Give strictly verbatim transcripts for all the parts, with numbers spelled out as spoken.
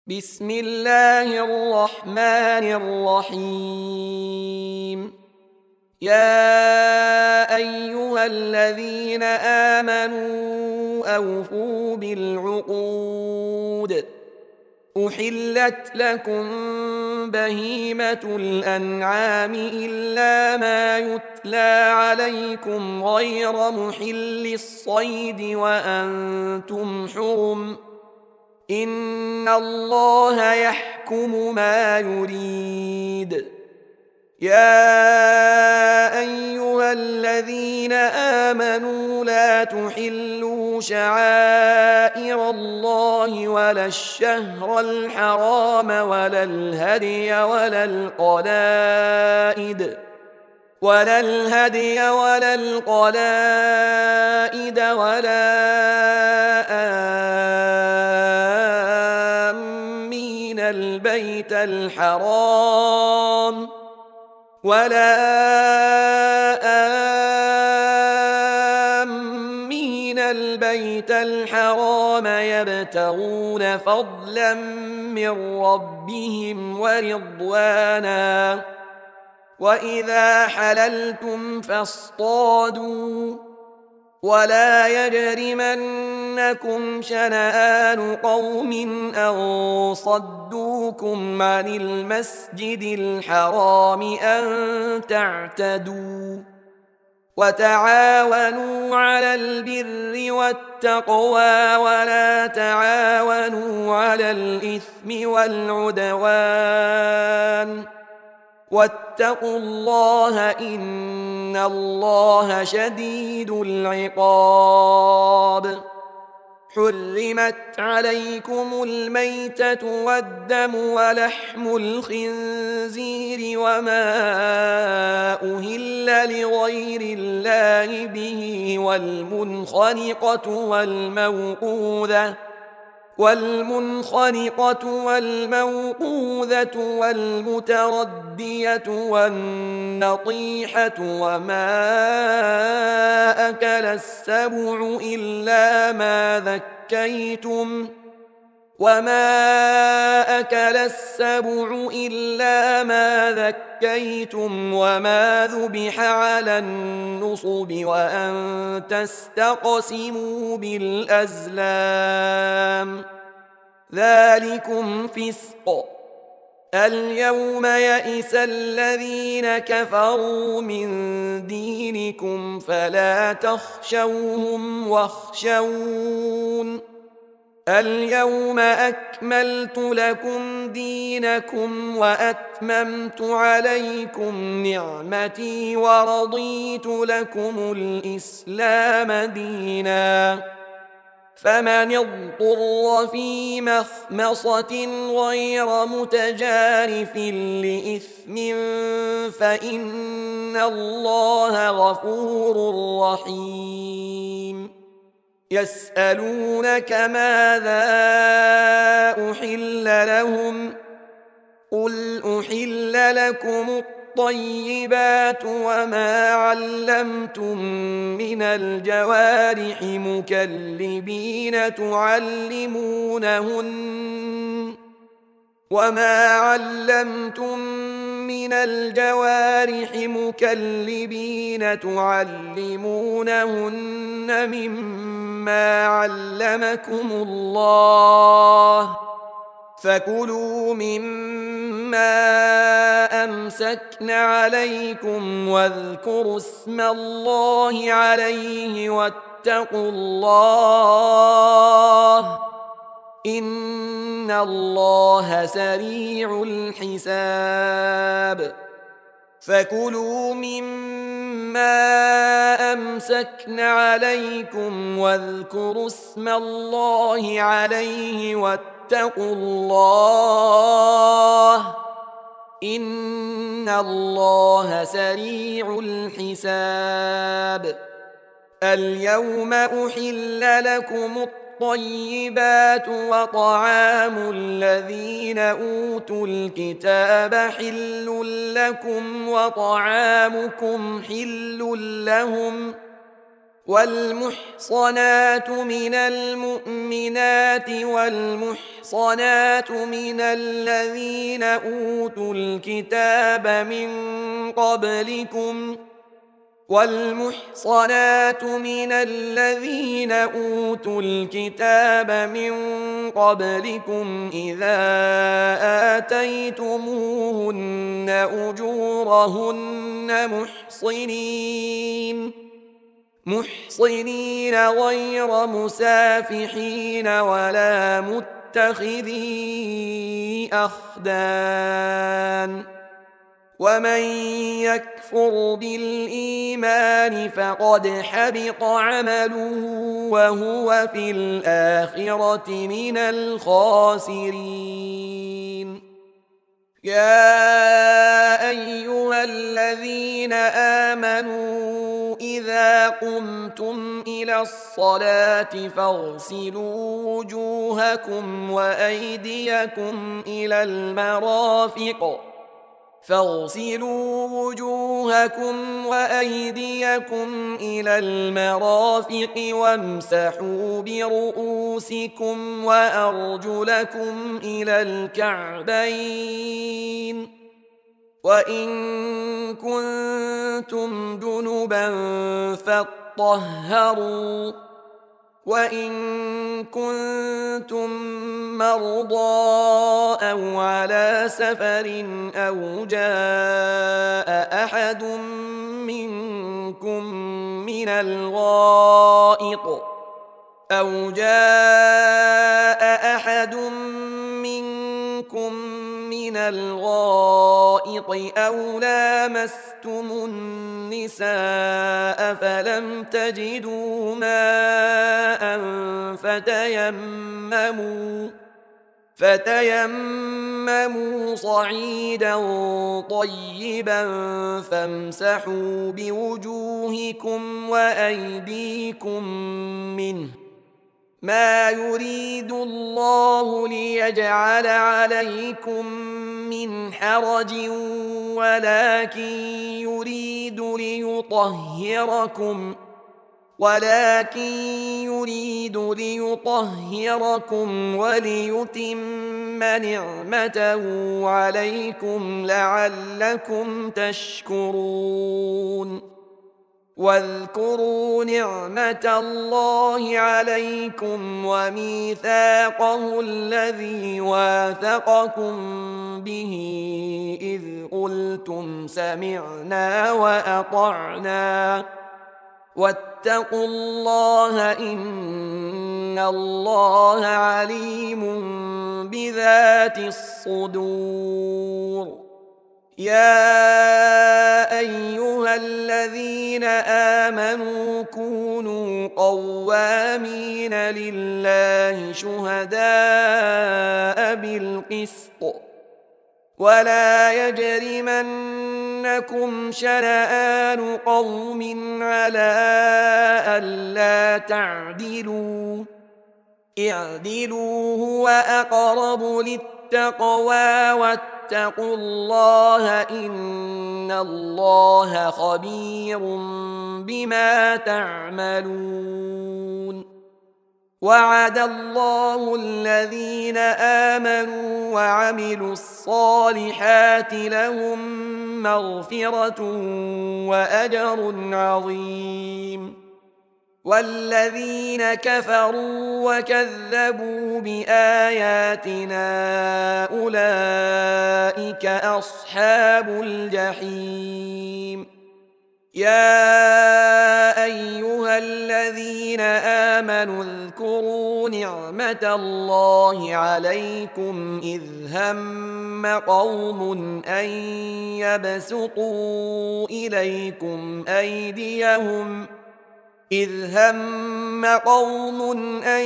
بسم الله الرحمن الرحيم. يا أيها الذين آمنوا أوفوا بالعقود. أحلت لكم بهيمة الأنعام إلا ما يتلى عليكم غير محل الصيد وأنتم حرم. إن الله يحكم ما يريد. يا أيها الذين آمنوا لا تحلوا شعائر الله ولا الشهر الحرام ولا الهدي ولا القلائد ولا الهدي ولا القلائد ولا آمين البيت الحرام ولا آمين البيت الحرام يبتغون فضلا من ربهم ورضوانا. وإذا حللتم فاصطادوا ولا يجرمنكم شنآن قوم أن صدوكم عن المسجد الحرام أن تعتدوا. وتعاونوا على البر والتقوى ولا تعاونوا على الإثم والعدوان. واتقوا الله إن الله شديد العقاب. حرمت عليكم الميتة والدم ولحم الخنزير وما أهل لغير الله به والمنخنقة والموقوذة والمنخنقة والموقوذة والمتردية والنطيحة وما أكل السبع إلا ما ذكيتم وما أكل السبع إلا ما ذكيتم وما ذبح على النصب وأن تستقسموا بالأزلام ذلكم فسق. اليوم يئس الذين كفروا من دينكم فلا تخشوهم واخشون. اليوم أكملت لكم دينكم وأتممت عليكم نعمتي ورضيت لكم الإسلام دينا. فمن اضطر في مخمصة غير متجانف لإثم فإن الله غفور رحيم. يسألونك ماذا أحل لهم قل أحل لكم الطيبات وما علمتم من الجوارح مكلبين تعلمونهن وما علمتم من الجوارح مكلبين تعلمونهن مما علمكم الله فكلوا مما أمسكن عليكم واذكروا اسم الله عليه واتقوا الله إن الله سريع الحساب. فكلوا مما أمسكن عليكم واذكروا اسم الله عليه واتقوا الله إن الله سريع الحساب. اليوم أحل لكم الطيبات وطعام الذين أوتوا الكتاب حل لكم وطعامكم حل لهم والمحصنات من المؤمنات والمحصنات من الذين أوتوا الكتاب من قبلكم والمحصنات من الذين أوتوا الكتاب من قبلكم إذا آتيتموهن أجورهن محصنين محصنين غير مسافحين ولا متخذي أخدان ومن يكفر بالإيمان فقد حبط عمله وهو في الآخرة من الخاسرين يا أيها الذين آمنوا إذا قمتم إلى الصلاة فاغسلوا وجوهكم وأيديكم إلى المرافق فاغسلوا وجوهكم وأيديكم إلى المرافق وامسحوا برؤوسكم وأرجلكم إلى الكعبين وإن كنتم جنبا فاطهروا وإن كنتم مرضى أو على سفر أو جاء أحد منكم من الغائط أو جاء أحد منكم من الغائط أو لامستم النساء فلم تجدوا ماء فتيمموا فتيمموا صعيدا طيبا فامسحوا بوجوهكم وأيديكم منه ما يريد الله ليجعل عليكم من حرج ولكن يريد ليطهركم ولكن يريد ليطهركم وليتم نعمته عليكم لعلكم تشكرون واذكروا نعمة الله عليكم وميثاقه الذي واثقكم به إذ قلتم سمعنا وأطعنا واتقوا الله إن الله عليم بذات الصدور يا أيها الذين آمنوا كونوا قوامين لله شهداء بالقسط ولا يجرمنكم شنآن قوم على ألا تعدلوا اعدلوا هو أقرب للتقوى واتقوا الله إن الله خبير بما تعملون وعد الله الذين آمنوا وعملوا الصالحات لهم مغفرة وأجر عظيم والذين كفروا وكذبوا بآياتنا أولئك أصحاب الجحيم يا أيها الذين آمنوا اذكروا نعمة الله عليكم إذ هم قوم أن يبسطوا إليكم أيديهم إذ هم قوم أن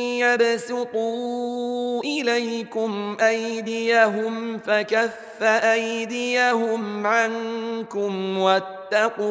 يبسطوا إليكم أيديهم فكف أيديهم عنكم واتقوا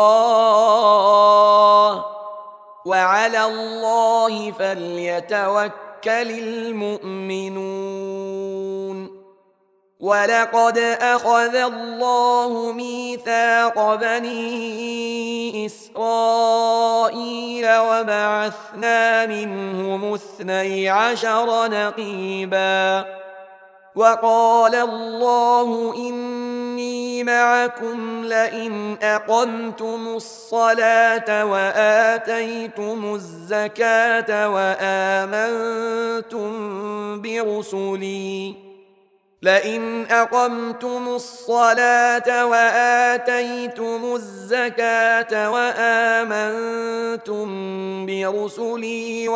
الله وعلى الله فليتوكل المؤمنون ولقد أخذ الله ميثاق بني إسرائيل وبعثنا منهم اثني عشر نقيبا وقال الله إني معكم لئن أقمتم الصلاة وآتيتم الزكاة وآمنتم برسلي لئن أقمتم الصلاة وآتيتم الزكاة وآمنتم برسلي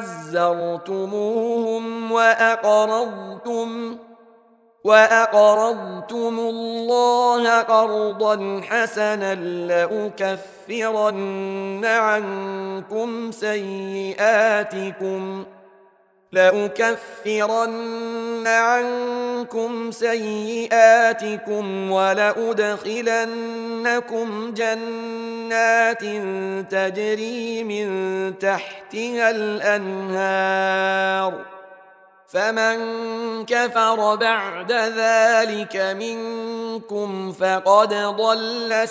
وعزرتموهم وأقرضتم وأقرضتم الله قرضا حسنا لأكفرن عنكم سيئاتكم لأكفرن عنكم سيئاتكم ولأدخلنكم جنات تجري من تحتها الأنهار فمن كفر بعد ذلك منكم فقد ضل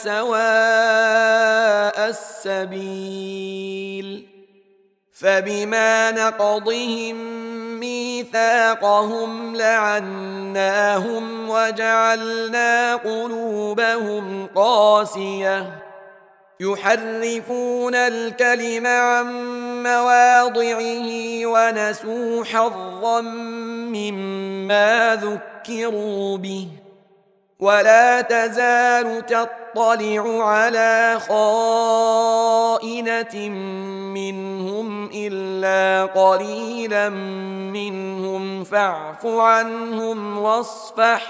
سواء السبيل فبما نقضهم ميثاقهم لعناهم وجعلنا قلوبهم قاسية يحرفون الكلم عن مواضعه ونسوا حظا مما ذكروا به ولا تزال تطلع على خائنة منهم إلا قليلا منهم فاعف عنهم واصفح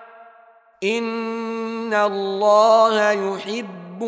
إن الله يحب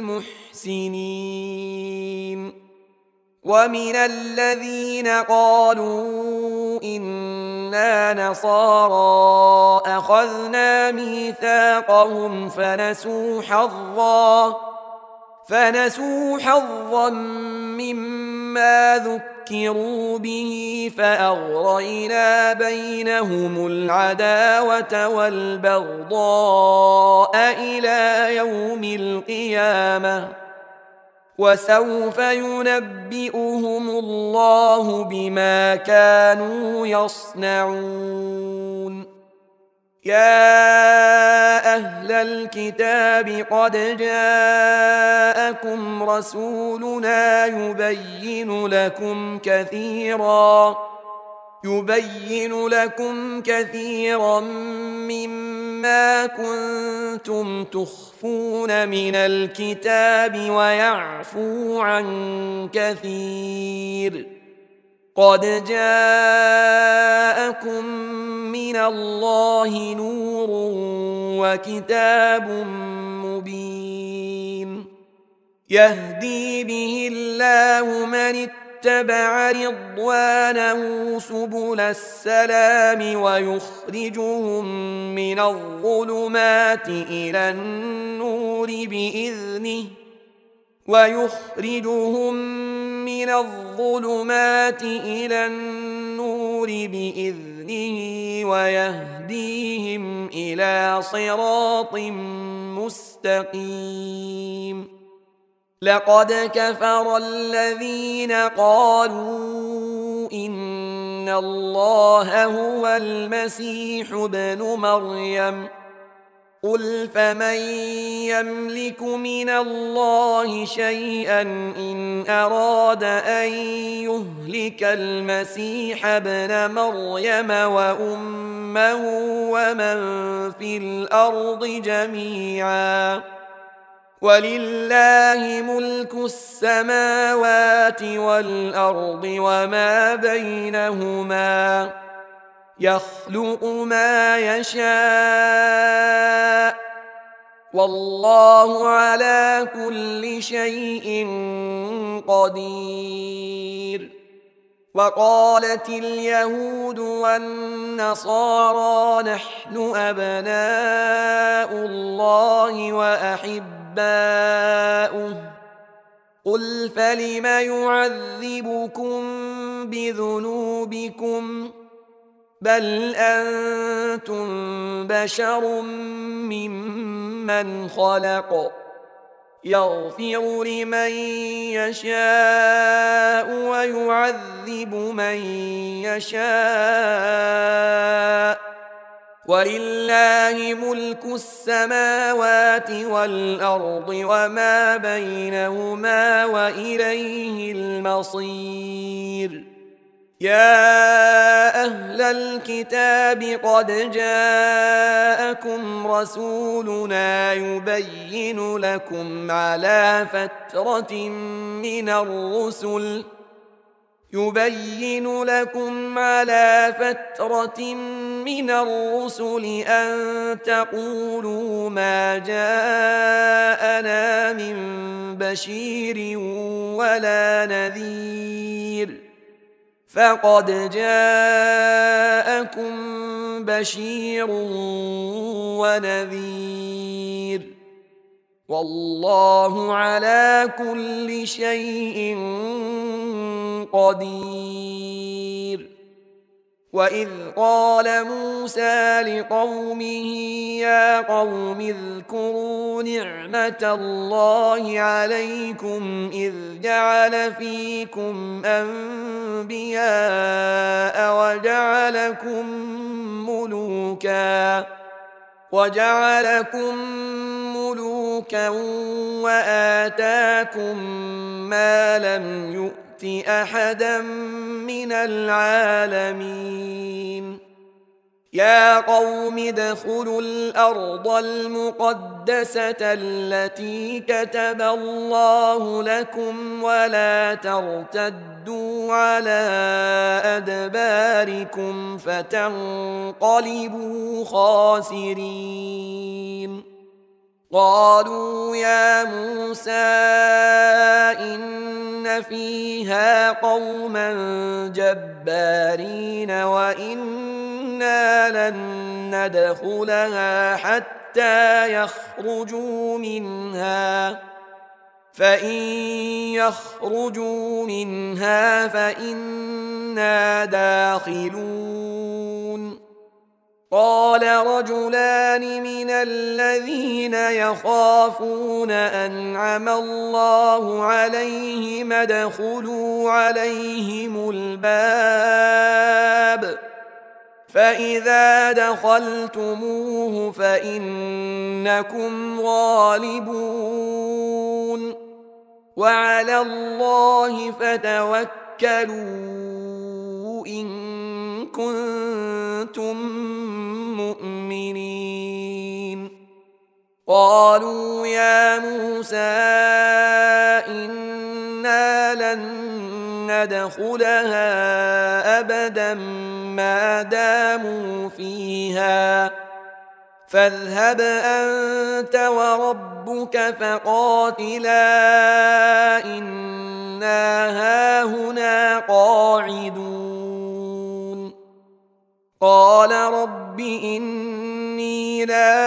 المحسنين ومن الذين قالوا إنا نصارى أخذنا ميثاقهم فنسوا حظا فنسوا حظا مما ذكروا به فأغرينا بينهم العداوة والبغضاء إلى يوم القيامة وسوف ينبئهم الله بما كانوا يصنعون يا أهل الكتاب قد جاءكم رسولنا يبين لكم كثيرا يبين لكم كثيرا مما كنتم تخفون من الكتاب ويعفو عن كثير قد جاءكم من الله نور وكتاب مبين يهدي به الله من اتبع رضوانه سبل السلام ويخرجهم من الظلمات إلى النور بإذنه ويخرجهم من الظلمات إلى النور بإذنه ويهديهم إلى صراط مستقيم لقد كفر الذين قالوا إن الله هو المسيح ابن مريم قل فمن يملك من الله شيئا إن أراد أن يهلك المسيح ابن مريم وأمه ومن في الأرض جميعا ولله ملك السماوات والأرض وما بينهما يخلق ما يشاء والله على كل شيء قدير وقالت اليهود والنصارى نحن أبناء الله وأحباؤه قل فلم يعذبكم بذنوبكم بل أنتم بشر ممن خلق يغفر لمن يشاء ويعذب من يشاء ولله ملك السماوات والأرض وما بينهما وإليه المصير. يا أهل الكتاب قد جاءكم رسولنا يبين لكم على فترة من الرسل يبين لكم على فترة من الرسل أن تقولوا ما جاءنا من بشير ولا نذير فقد جاءكم بشير ونذير والله على كل شيء قدير. وإذ قال موسى لقومه يا قوم اذكروا نعمة الله عليكم إذ جعل فيكم أنبياء وجعلكم ملوكا وجعلكم ملوكا وآتاكم ما لم يؤت أحدا من العالمين. يا قوم ادخلوا الأرض المقدسة التي كتب الله لكم ولا ترتدوا على أدباركم فتنقلبوا خاسرين. قالوا يا موسى إن فيها قوما جبارين وإنا لن ندخلها حتى يخرجوا منها فإن يخرجوا منها فإنا داخلون. قال رجلان من الذين يخافون أنعم الله عليهم ادخلوا عليهم الباب فإذا دخلتموه فإنكم غالبون وعلى الله فتوكلوا إن كنتم مؤمنين. قالوا يا موسى إنا لن ندخلها أبدا ما داموا فيها فاذهب أنت وربك فقاتلا إنا هاهنا قاعدون. قال رب إني لا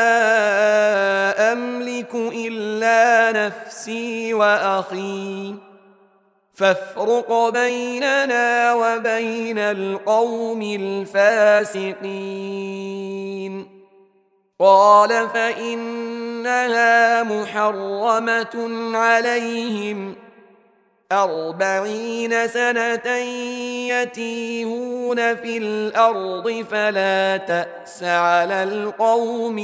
أملك إلا نفسي وأخي فافرق بيننا وبين القوم الفاسقين. قال فإنها محرمة عليهم أربعين سنة يتيهون في الأرض فلا تأس على القوم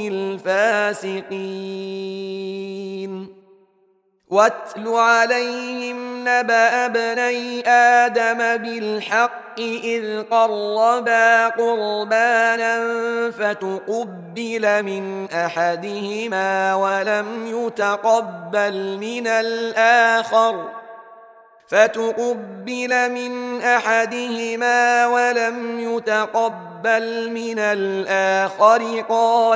الفاسقين. واتل عليهم نبأ ابني آدم بالحق إذ قربا قربانا فتقبل من أحدهما ولم يتقبل من الآخر فتقبل من أحدهما ولم يتقبل من الآخر قال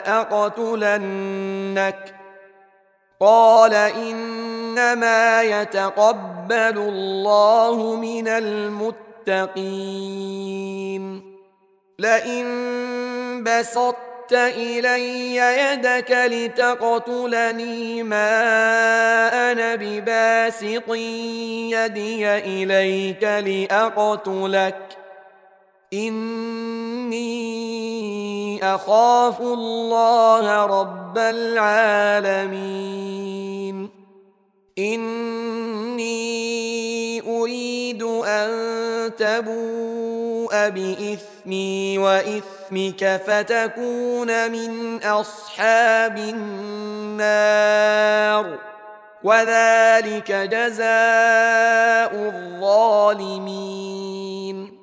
لأقتلنك قال إنما يتقبل الله من المتقين. لئن بسطت إلي يدك لتقتلني ما أنا بباسط يدي إليك لأقتلك إني أخاف الله رب العالمين إني أريد أن تبوء بإثمي وإثمك فتكون من أصحاب النار وذلك جزاء الظالمين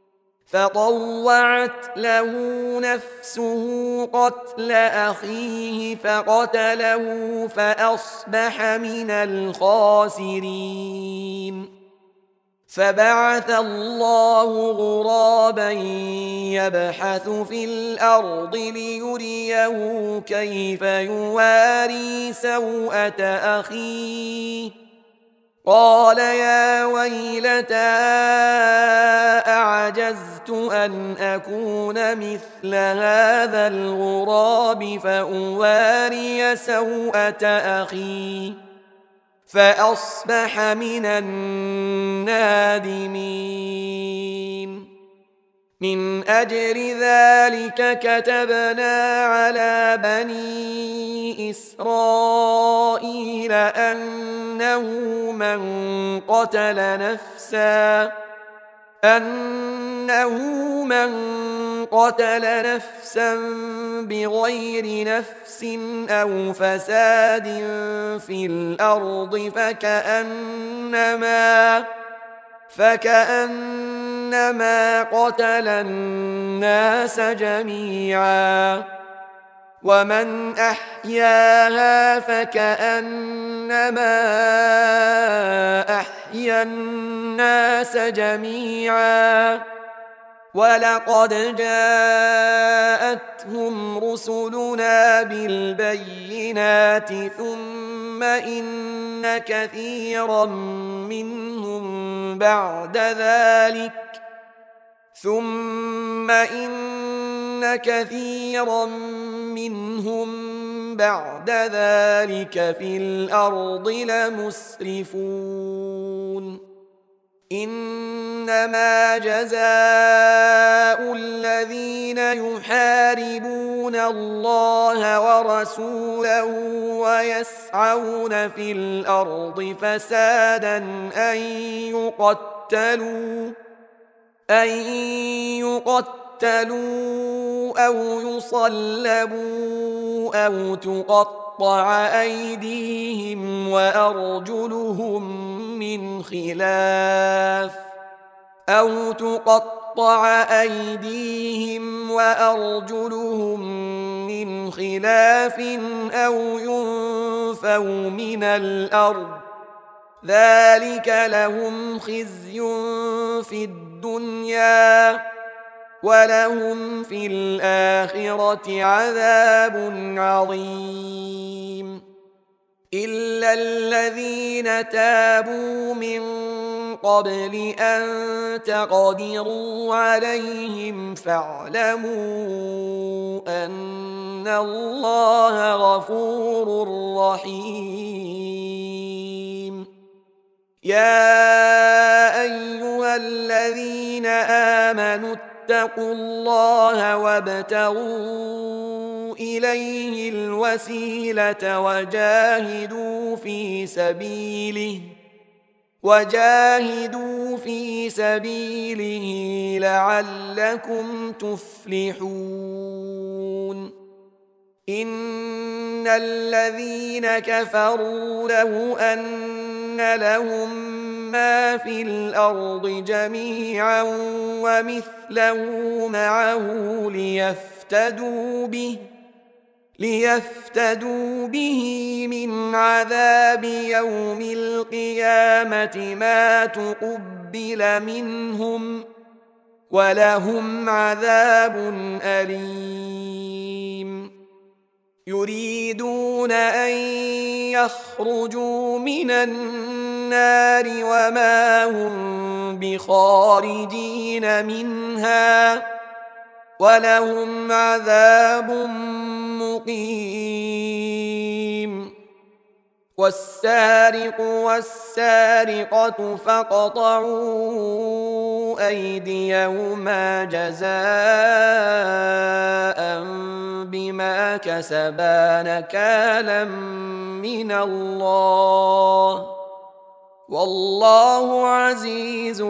فطوعت له نفسه قتل أخيه فقتله فأصبح من الخاسرين فبعث الله غرابا يبحث في الأرض ليريه كيف يواري سوءة أخيه قال يا ويلتى أعجزت أن أكون مثل هذا الغراب فأواري سوءة أخي فأصبح من النادمين من أجل ذلك كتبنا على بني إسرائيل أنه من قتل نفسا أنه من قتل نفسا بغير نفس أو فساد في الأرض فكأنما فكأنما قتل الناس جميعا ومن أحياها فكأنما أحيا الناس جميعا ولقد جاءتهم رسلنا بالبينات ثم إن كثيرا منهم بعد ذلك ثم إن كثيرا منهم بعد ذلك في الأرض لمسرفون إنما جزاء الذين يحاربون الله ورسوله ويسعون في الأرض فسادا أن يقتلوا أن يقتلوا أو يصلبوا أو تقطع أيديهم وأرجلهم من خلاف أو تقطع أيديهم وأرجلهم من خلاف أو ينفوا من الأرض ذلك لهم خزي في الدنيا ولهم في الآخرة عذاب عظيم إلا الذين تابوا من قبل أن تقدروا عليهم فاعلموا أن الله غفور رحيم يا أيها الذين آمنوا اتقوا الله وابتغوا إليه الوسيلة وجاهدوا في سبيله وجاهدوا في سبيله لعلكم تفلحون إن الذين كفروا له أن لهم ما في الأرض جميعا ومثله معه ليفتدوا به ليفتدوا به من عذاب يوم القيامة ما تقبل منهم ولهم عذاب أليم يريدون أن يخرجوا من النار وما هم بخارجين منها ولهم عذاب مقيم والسارق والسارقة فاقطعوا أيديهما جزاء بما كسبا نكالا من الله والله عزيز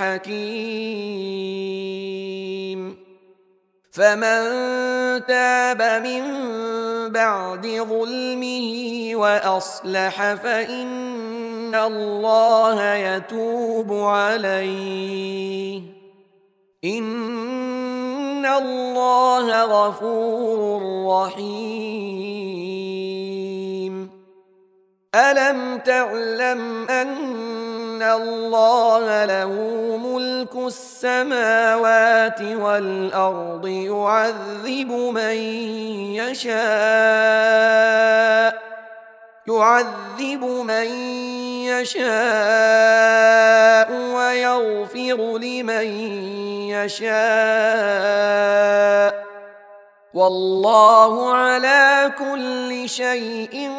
حكيم. فمن تاب من بعد ظلمه وأصلح فإن الله يتوب عليه إن الله غفور رحيم. ألم تعلم أن الله له ملك السماوات والأرض يعذب من يشاء يعذب من يشاء ويغفر لمن يشاء والله على كل شيء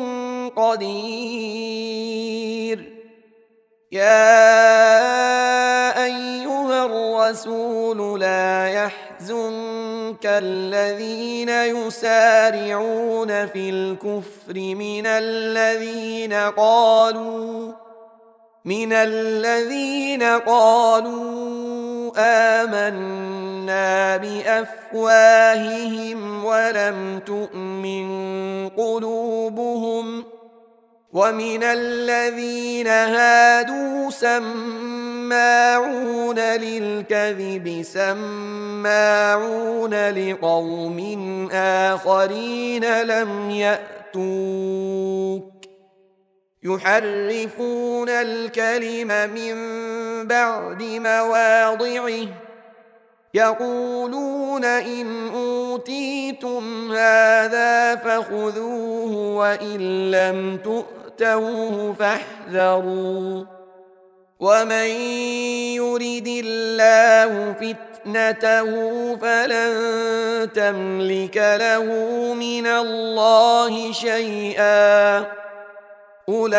قدير. يا أيها الرسول لا يحزنك الذين يسارعون في الكفر من الذين قالوا من الذين قالوا آمنا بأفواههم ولم تؤمن قلوبهم ومن الذين هادوا سماعون للكذب سماعون لقوم آخرين لم يأتوك يحرفون الكلم من بعد مواضعه يقولون إن أوتيتم هذا فخذوه وإن لم تؤتوه فاحذروا ومن يرد الله فتنته فلن تملك له من الله شيئا أولئك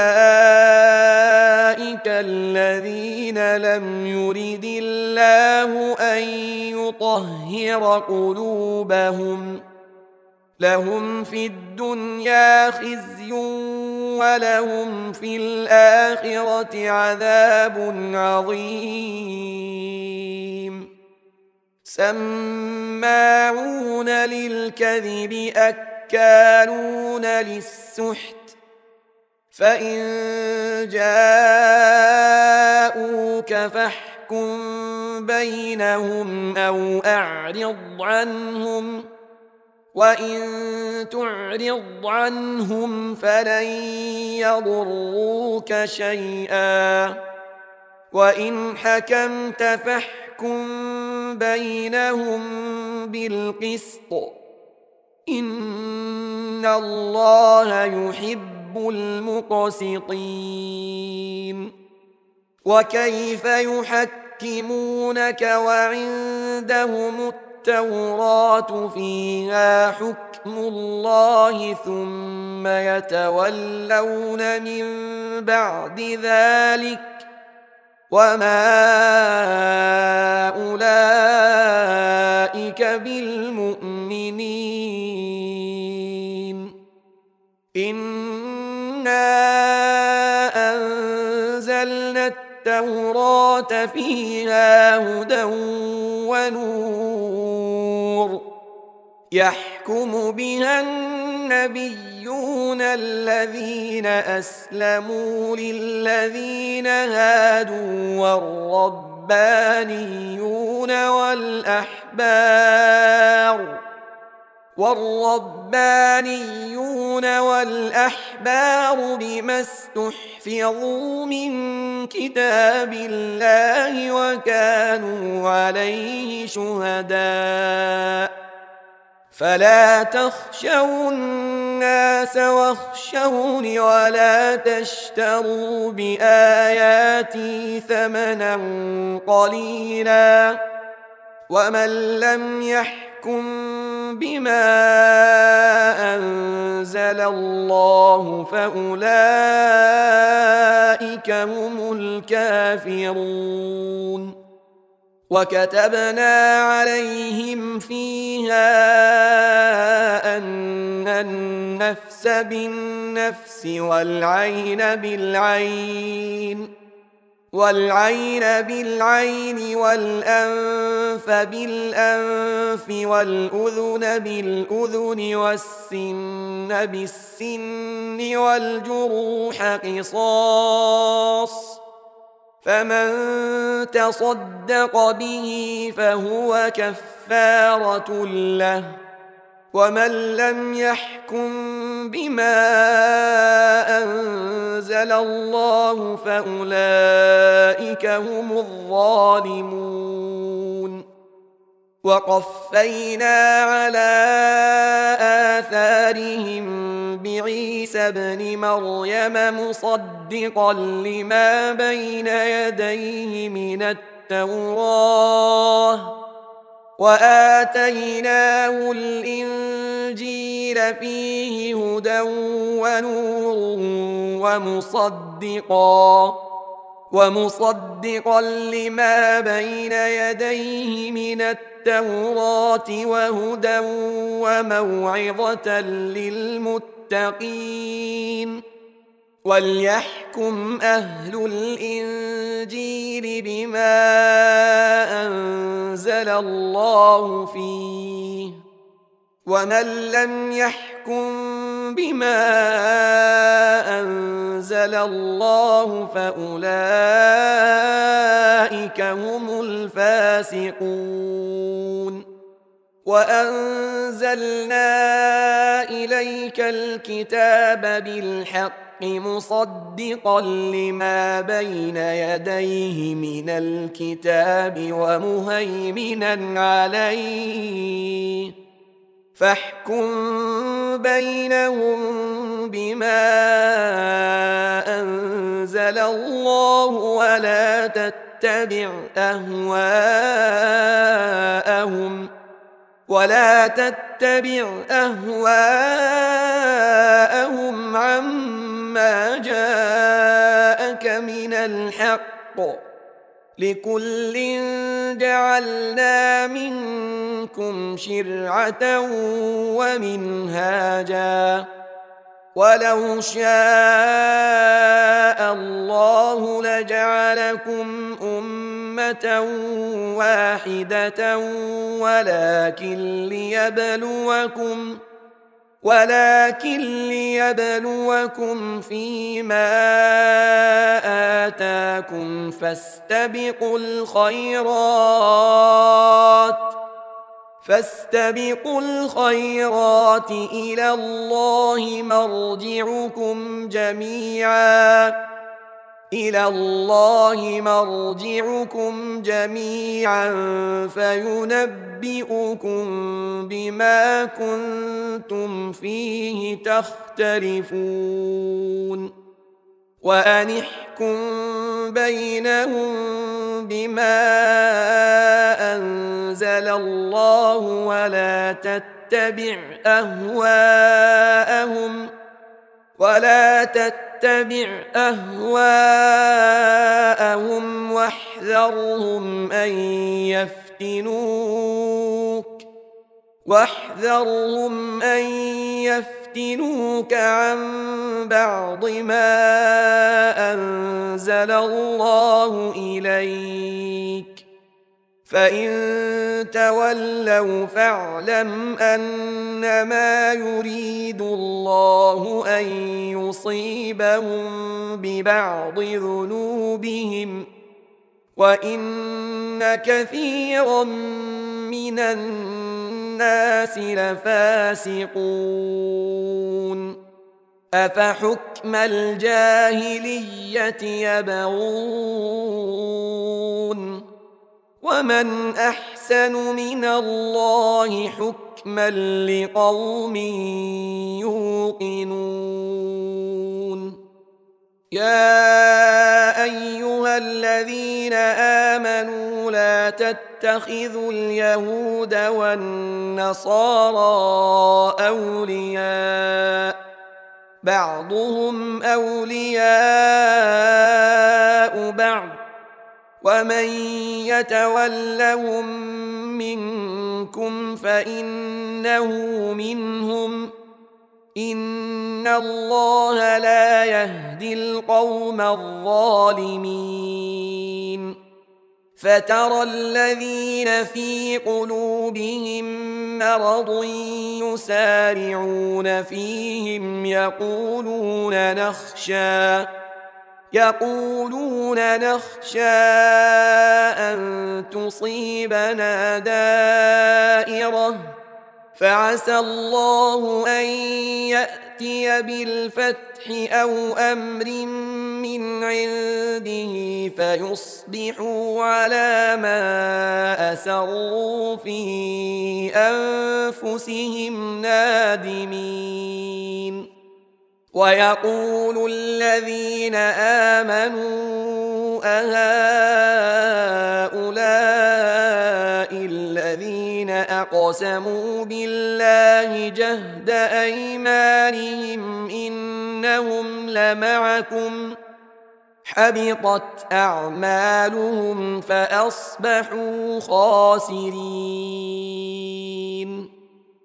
الذين لم يرد الله أن يطهر قلوبهم لهم في الدنيا خزي ولهم في الآخرة عذاب عظيم. سماعون للكذب أكالون للسحت فإن جاءوك فاحكم بينهم أو أعرض عنهم وإن تعرض عنهم فلن يضروك شيئا وإن حكمت فاحكم بينهم بالقسط إن الله يحب المقسطين. وكيف يحكمونك وعندهم التوراة فيها حكم الله ثم يتولون من بعد ذلك وما أولئك بالمؤمنين. إنا أنزلنا التوراة فيها هدى ونور يحكم بها النبيون الذين أسلموا للذين هادوا والربانيون والأحبار والربانيون والأحبار بما استحفظوا من كتاب الله وكانوا عليه شهداء فلا تخشوا الناس واخشوني ولا تشتروا بآياتي ثمنا قليلا ومن لم يحكم يحكم بما أنزل الله فأولئك هم الكافرون. وكتبنا عليهم فيها أن النفس بالنفس والعين بالعين والعين بالعين والأنف بالأنف والأذن بالأذن والسن بالسن والجروح قصاص، فمن تصدق به فهو كفارة له، ومن لم يحكم بما أنزل الله فأولئك هم الظالمون. وقفينا على آثارهم بعيسى ابن مريم مصدقا لما بين يديه من التوراة، وآتيناه الإنجيل فيه هدى ونور ومصدقا ومصدقا لما بين يديه من التوراة وهدى وموعظة للمتقين. وليحكم أهل الإنجيل بما أنزل الله فيه، ومن لم يحكم بما أنزل الله فأولئك هم الفاسقون. وأنزلنا إليك الكتاب بالحق مصدقا لما بين يديه من الكتاب ومهيمنا عليه، فاحكم بينهم بما أنزل الله ولا تتبع أهواءهم ولا تتبع أهواءهم عما جاءك من الحق، لكل جعلنا منكم شرعة ومنهاجا، ولو شاء الله لجعلكم أمة واحدة ولكن ليبلوكم ولكن ليبلوكم فيما آتاكم، فاستبقوا الخيرات فاستبقوا الخيرات إلى الله مرجعكم جميعا إلى الله مرجعكم جميعا فينبئكم بما كنتم فيه تختلفون. وأن احكم بينهم بما أنزل الله ولا تتبع أهواءهم ولا تتبع أهواءهم واحذرهم أن يفتنوك واحذرهم أن يفتنوك عن بعض ما أنزل الله إليك، فإن تولوا فاعلم أنما يريد الله أن يصيبهم ببعض ذنوبهم، وإن كثيرا من الناس لفاسقون. أفحكم الجاهلية يبغون ومن أحسن من الله حكما لقوم يوقنون. يا أيها أيها الذين آمنوا لا تتخذوا اليهود والنصارى أولياء بعضهم أولياء بعض ومن يتولهم منكم فإنه منهم إن الله لا يهدي القوم الظالمين فترى الذين في قلوبهم مرض يسارعون فيهم يقولون نخشى يقولون نخشى أن تصيبنا دائرة فعسى الله أن يأتي بالفتح أو أمر من عنده فيصبحوا على ما أسروا في أنفسهم نادمين ويقول الذين آمنوا أهؤلاء الذين أقسموا بالله جهد أيمانهم إنهم لمعكم حبطت أعمالهم فأصبحوا خاسرين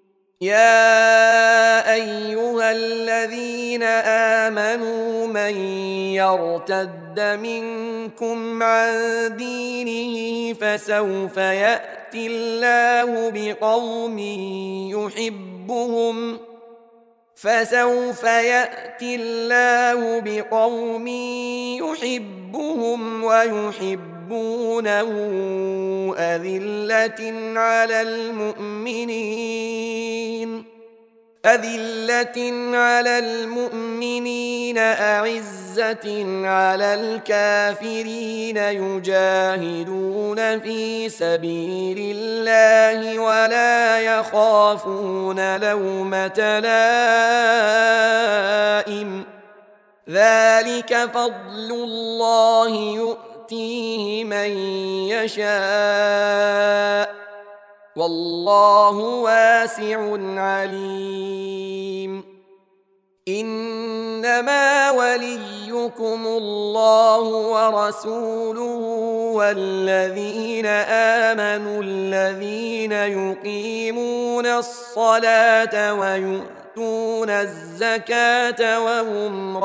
يا أيها الذين آمنوا من يرتد منكم عن دينه فسوف يأتي الله بقوم يحبهم فسوف يأتي الله بقوم يحبهم ويحبونه أذلة على المؤمنين أذلة على المؤمنين أعزة على الكافرين يجاهدون في سبيل الله ولا يخافون لومة لائم ذلك فضل الله يؤتيه من يشاء والله واسع عليم إنما وليكم الله ورسوله والذين آمنوا الذين يقيمون الصلاة ويؤتون الزكاة وهم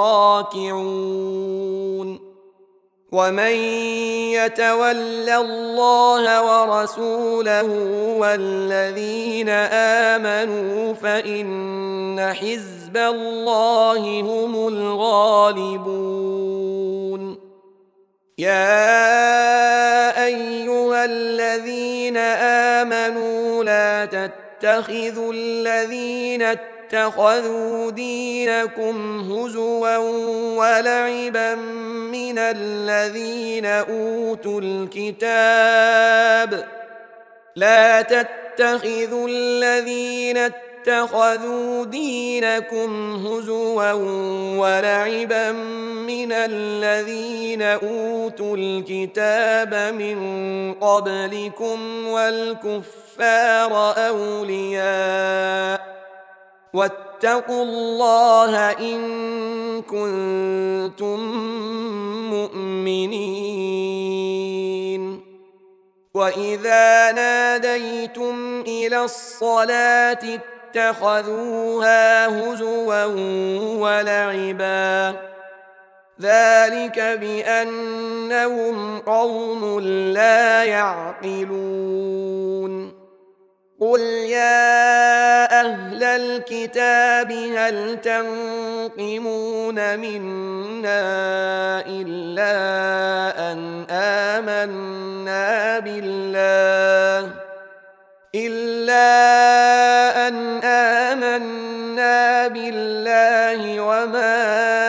راكعون ومن يتول الله ورسوله والذين آمنوا فإن حزب الله هم الغالبون يا أيها الذين آمنوا لا تتخذوا الذين اتخذوا دينكم هزوا ولعبا من الذين أوتوا الكتاب لا تتخذوا الذين اتخذوا دينكم هزوا ولعبا من الذين أوتوا الكتاب من قبلكم والكفار أولياء واتقوا الله إن كنتم مؤمنين وإذا ناديتم إلى الصلاة اتخذوها هزوا ولعبا ذلك بأنهم قوم لا يعقلون قل يا أهل الكتاب هل تنقمون منا إلا أن آمنا بالله إلا أن آمنا بالله وما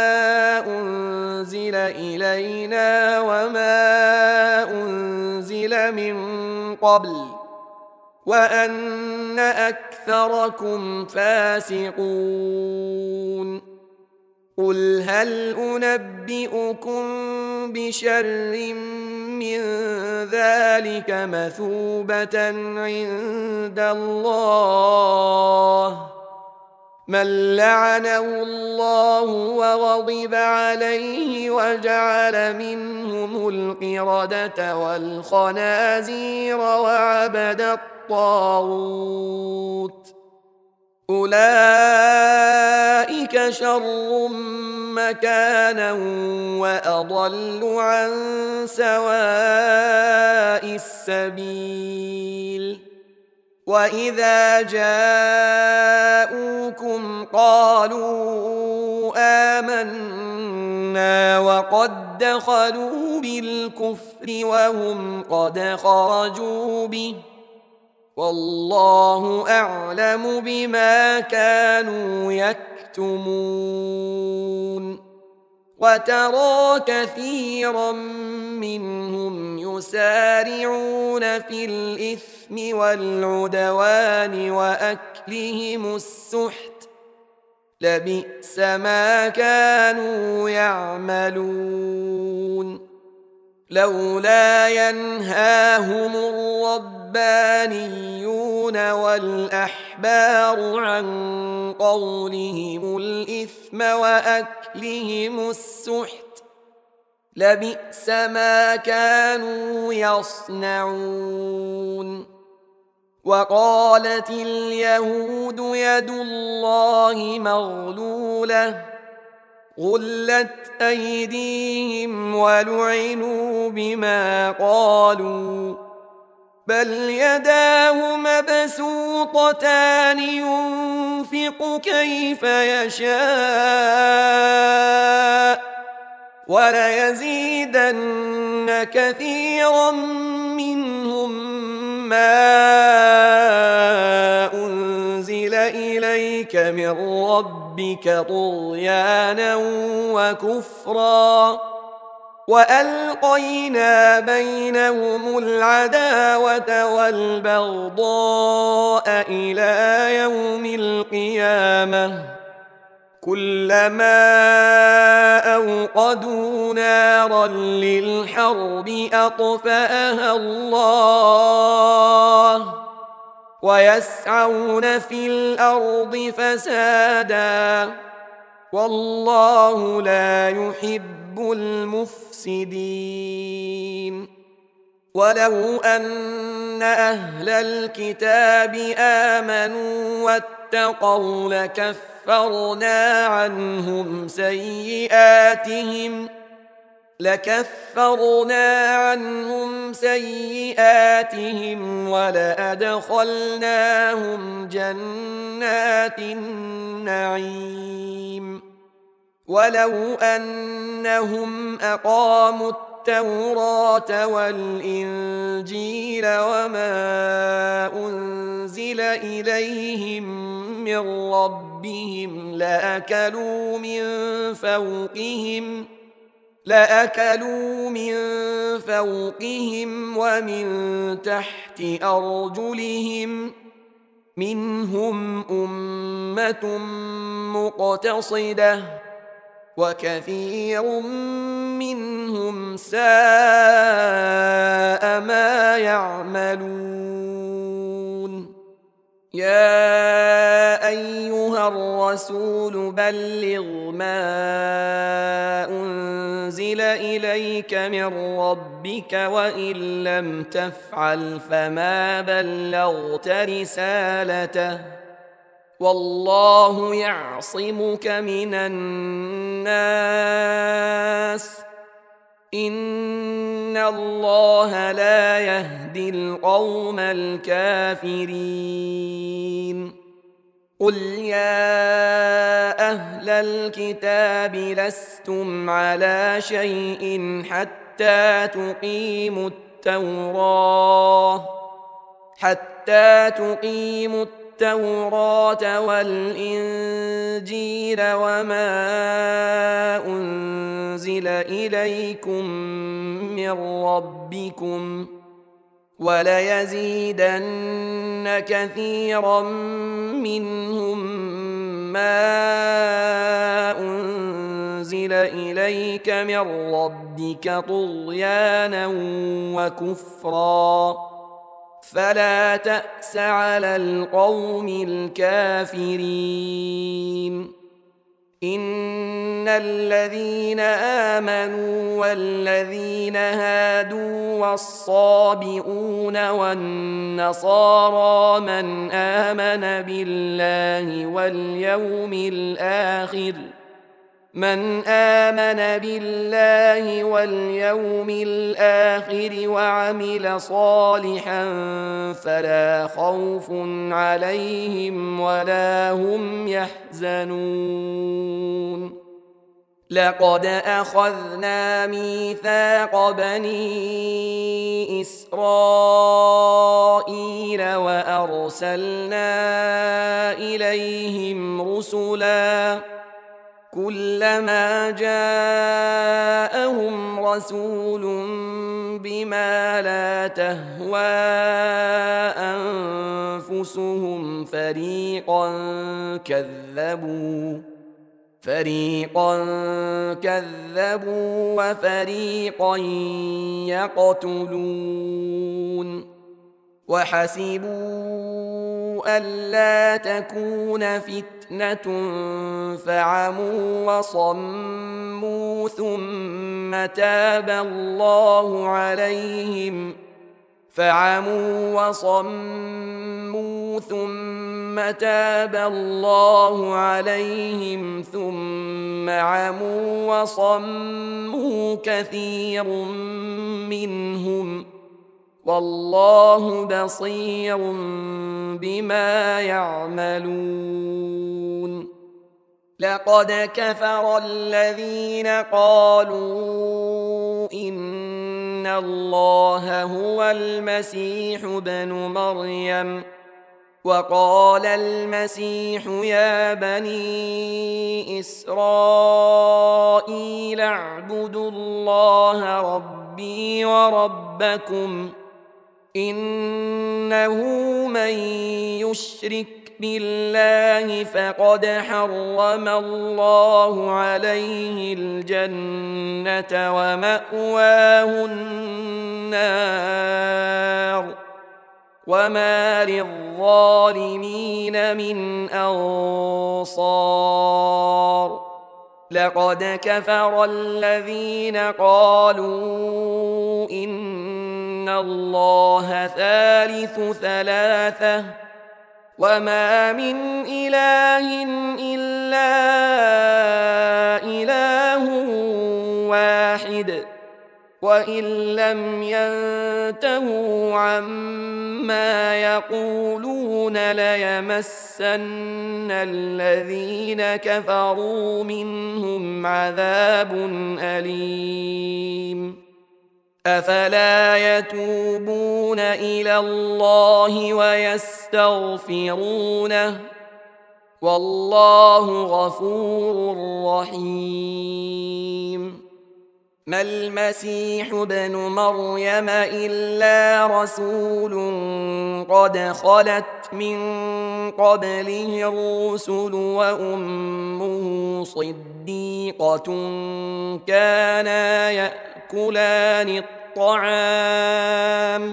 أنزل إلينا وما أنزل من قبل وأن أكثركم فاسقون قل هل أنبئكم بشر من ذلك مثوبة عند الله من لعنه الله وغضب عليه وجعل منهم القردة والخنازير وعبد الطاغوت أولئك شر مكانا وأضل عن سواء السبيل وإذا جاءوكم قالوا آمنا وقد دخلوا بالكفر وهم قد خرجوا به والله أعلم بما كانوا يكتمون وترى كثيرا منهم يسارعون في الإثم والعدوان وأكلهم السحت لبئس ما كانوا يعملون لولا ينهاهم الربانيون والأحبار عن قولهم الإثم وأكلهم السحت لبئس ما كانوا يصنعون وقالت اليهود يد الله مغلولة غلت أيديهم ولعنوا بما قالوا بل يداه مبسوطتان ينفق كيف يشاء وليزيدن كثيرا منهم ما أنزل إليك من ربك طغيانا وكفرا وألقينا بينهم العداوة والبغضاء إلى يوم القيامة كلما أوقدوا نارا للحرب أطفأها الله ويسعون في الأرض فسادا والله لا يحب المفسدين ولو أن أهل الكتاب آمنوا واتقوا لكفرنا عنهم سيئاتهم لكفرنا عنهم سيئاتهم ولأدخلناهم جنات النعيم ولو أنهم أقاموا التوراة والإنجيل وما أنزل إليهم من ربهم لأكلوا من فوقهم لأكلوا من فوقهم ومن تحت أرجلهم منهم أمة مقتصدة وكثير منهم ساء ما يعملون يا أيها الرسول بلغ ما أنزل إليك من ربك وإن لم تفعل فما بلغت رسالته والله يعصمك من الناس إن الله لا يهدي القوم الكافرين قل يا أهل الكتاب لستم على شيء حتى تقيموا التوراة حتى تقيموا التوراة والإنجيل وما أنزل إليكم من ربكم وليزيدن كثيرا منهم ما أنزل إليك من ربك طغيانا وكفرا فلا تأس على القوم الكافرين إن الذين آمنوا والذين هادوا والصابئون والنصارى من آمن بالله واليوم الآخر من آمن بالله واليوم الآخر وعمل صالحا فلا خوف عليهم ولا هم يحزنون لقد أخذنا ميثاق بني إسرائيل وأرسلنا إليهم رسلاً كلما جاءهم رسول بما لا تهوى أنفسهم فريقا كذبوا فريقا كذبوا وفريقا يقتلون وحسبوا ألا تكون فتنة فعموا وصموا ثم تاب الله عليهم فعموا وصموا ثم تاب الله عليهم ثم عموا وصموا كثير منهم والله بصير بما يعملون لقد كفر الذين قالوا إن الله هو المسيح ابن مريم وقال المسيح يا بني إسرائيل اعبدوا الله ربي وربكم إنه من يشرك بالله فقد حرم الله عليه الجنة ومأواه النار وما للظالمين من أنصار لقد كفر الذين قالوا إن الله ثالث ثلاثة وما من إله إلا إله واحد وإن لم ينتهوا عما يقولون ليمسن الذين كفروا منهم عذاب أليم أفلا يتوبون إلى الله ويستغفرونه والله غفور رحيم ما المسيح ابن مريم إلا رسول قد خلت من قبله الرسل وأمه صديقة كانا يأكلان الطعام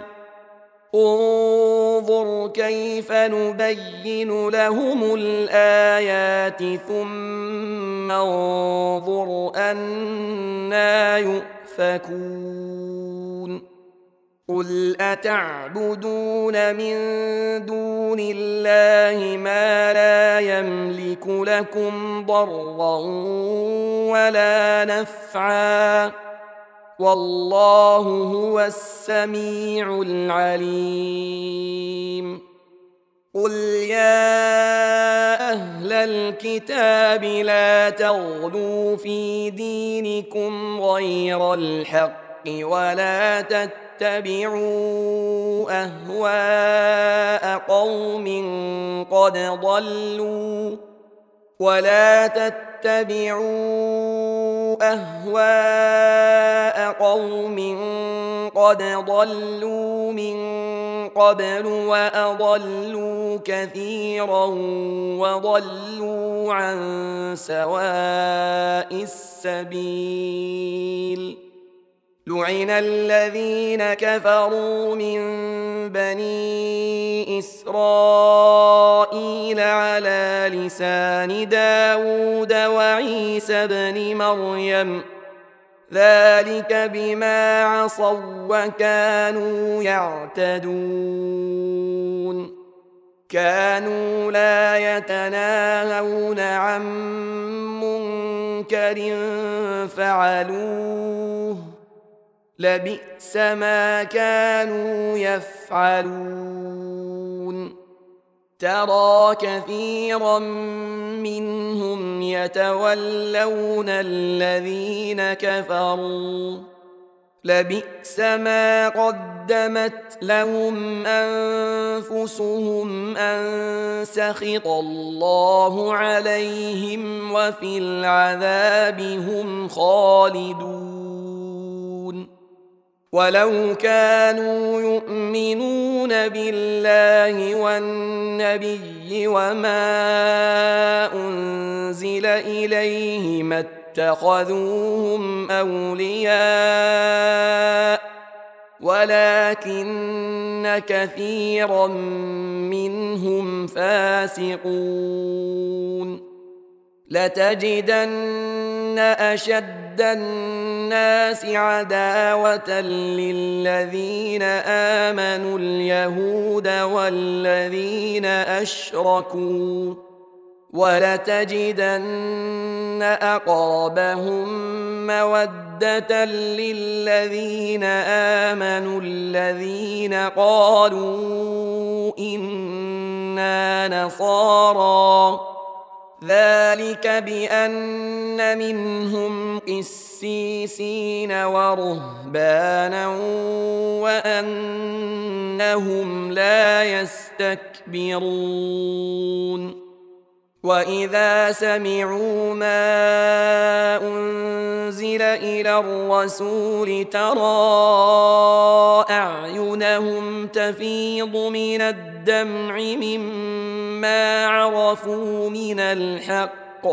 انظر كيف نبين لهم الآيات ثم انظر أنى يؤفكون قل أتعبدون من دون الله ما لا يملك لكم ضرا ولا نفعا والله هو السميع العليم قل يا أهل الكتاب لا تغلوا في دينكم غير الحق ولا تتبعوا أهواء قوم قد ضلوا ولا تتبعوا أهواء قوم قد ضلوا من قبل وأضلوا كثيرا وضلوا عن سواء السبيل لعن الذين كفروا من بني إسرائيل على لسان داود وعيسى بن مريم ذلك بما عصوا وكانوا يعتدون كانوا لا يتناهون عن منكر فعلوه لبئس ما كانوا يفعلون ترى كثيرا منهم يتولون الذين كفروا لبئس ما قدمت لهم أنفسهم أن سخط الله عليهم وفي العذاب هم خالدون ولو كانوا يؤمنون بالله والنبي وما أنزل إليه ما اتخذوهم أولياء ولكن كثيرا منهم فاسقون لتجدن أشد الناس عداوة للذين آمنوا اليهود والذين أشركوا ولتجدن أقربهم مودة للذين آمنوا الذين قالوا إنا نصارى ذلك بأن منهم قسيسين ورهبانا وأنهم لا يستكبرون وإذا سمعوا ما أنزل إلى الرسول ترى أعينهم تفيض من الدمع مما عرفوا من الحق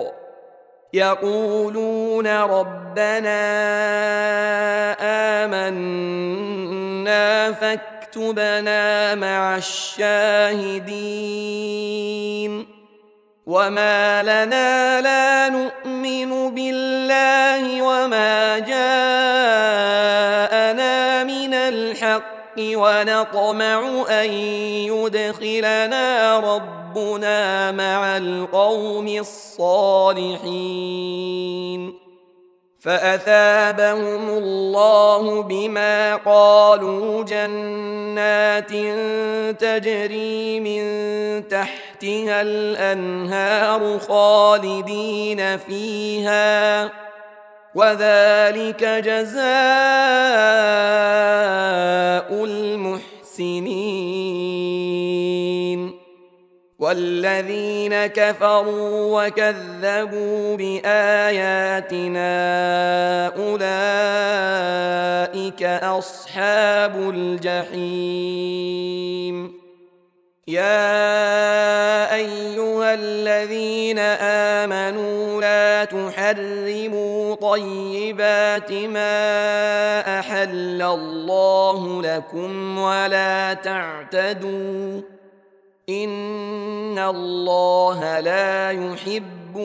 يقولون ربنا آمنا فاكتبنا مع الشاهدين وما لنا لا نؤمن بالله وما جاءنا من الحق ونطمع أن يدخلنا ربنا مع القوم الصالحين فأثابهم الله بما قالوا جنات تجري من تحتها الأنهار خالدين فيها وذلك جزاء المحسنين والذين كفروا وكذبوا بآياتنا أولئك أصحاب الجحيم يا أيها الذين آمنوا لا تحرموا طيبات ما أحل الله لكم ولا تعتدوا إن الله لا يحب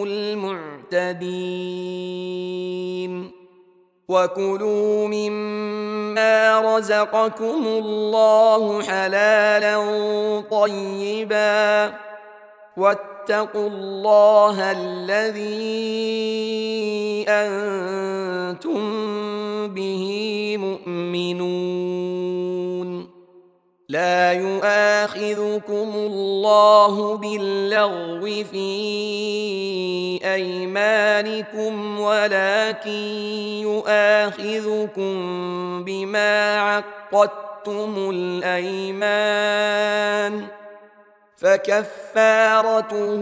المعتدين وكلوا مما رزقكم الله حلالا طيبا واتقوا الله الذي أنتم به مؤمنون لا يؤاخذكم الله باللغو في أيمانكم ولكن يؤاخذكم بما عقدتم الأيمان فكفارته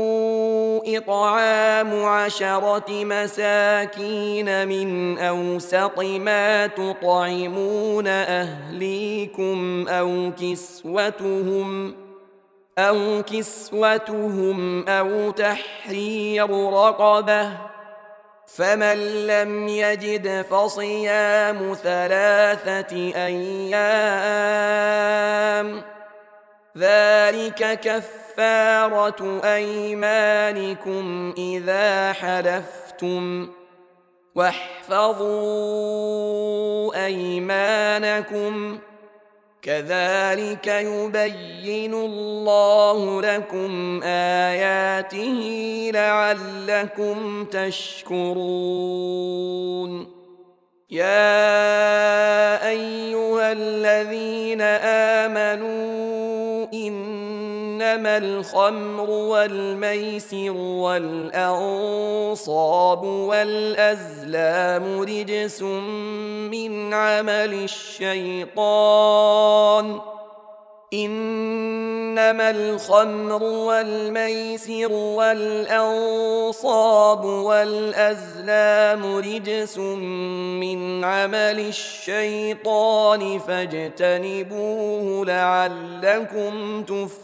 إطعام عشرة مساكين من أوسط ما تطعمون أهليكم أو كسوتهم أو كسوتهم أو تحرير رقبة، فمن لم يجد فصيام ثلاثة أيام، ذلك كفارة أيمانكم إذا حلفتم، واحفظوا أيمانكم، كذلك يبين الله لكم آياته لعلكم تشكرون. يا أيها الذين آمنوا إنما الخمر والميسر والأنصاب والأزلام رجس من عمل الشيطان إنما الخمر والميسر والأنصاب والأزلام رجس من عمل الشيطان فاجتنبوه لعلكم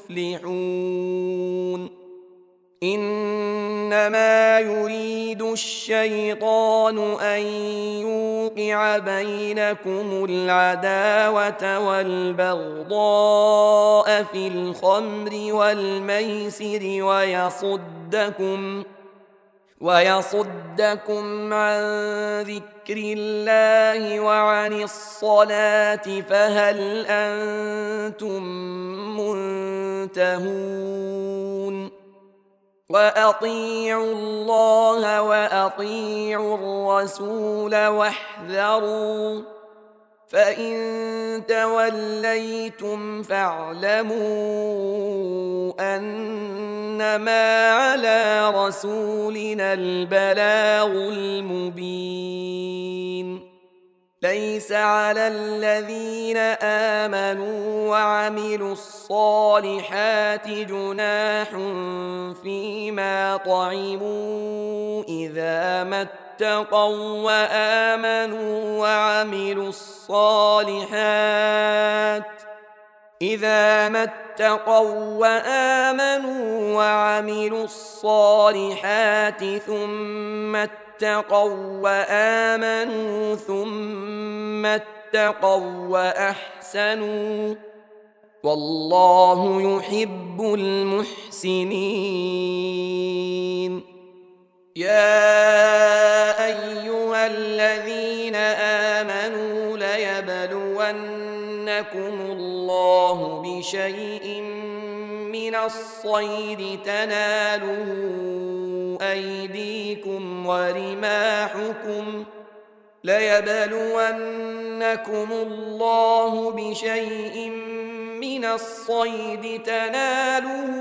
تفلحون. إنما يريد الشيطان أن يوقع بينكم العداوة والبغضاء في الخمر والميسر ويصدكم ويصدكم عن ذكر الله وعن الصلاة فهل أنتم منتهون؟ وأطيعوا الله وأطيعوا الرسول واحذروا، فإن توليتم فاعلموا أنما على رسولنا البلاغ المبين. ليس على الذين آمنوا وعملوا الصالحات جناح فيما طعموا إذا ما اتقوا وآمنوا وعملوا الصالحات إذا ما اتقوا وآمنوا وعملوا الصالحات ثم اتقوا وآمنوا ثم اتقوا وأحسنوا والله يحب المحسنين. يا أيها الذين آمنوا ليبلونكم الله بشيء من الصيد تناله أيديكم ورماحكم ليبلونكم الله بشيء من الصيد تناله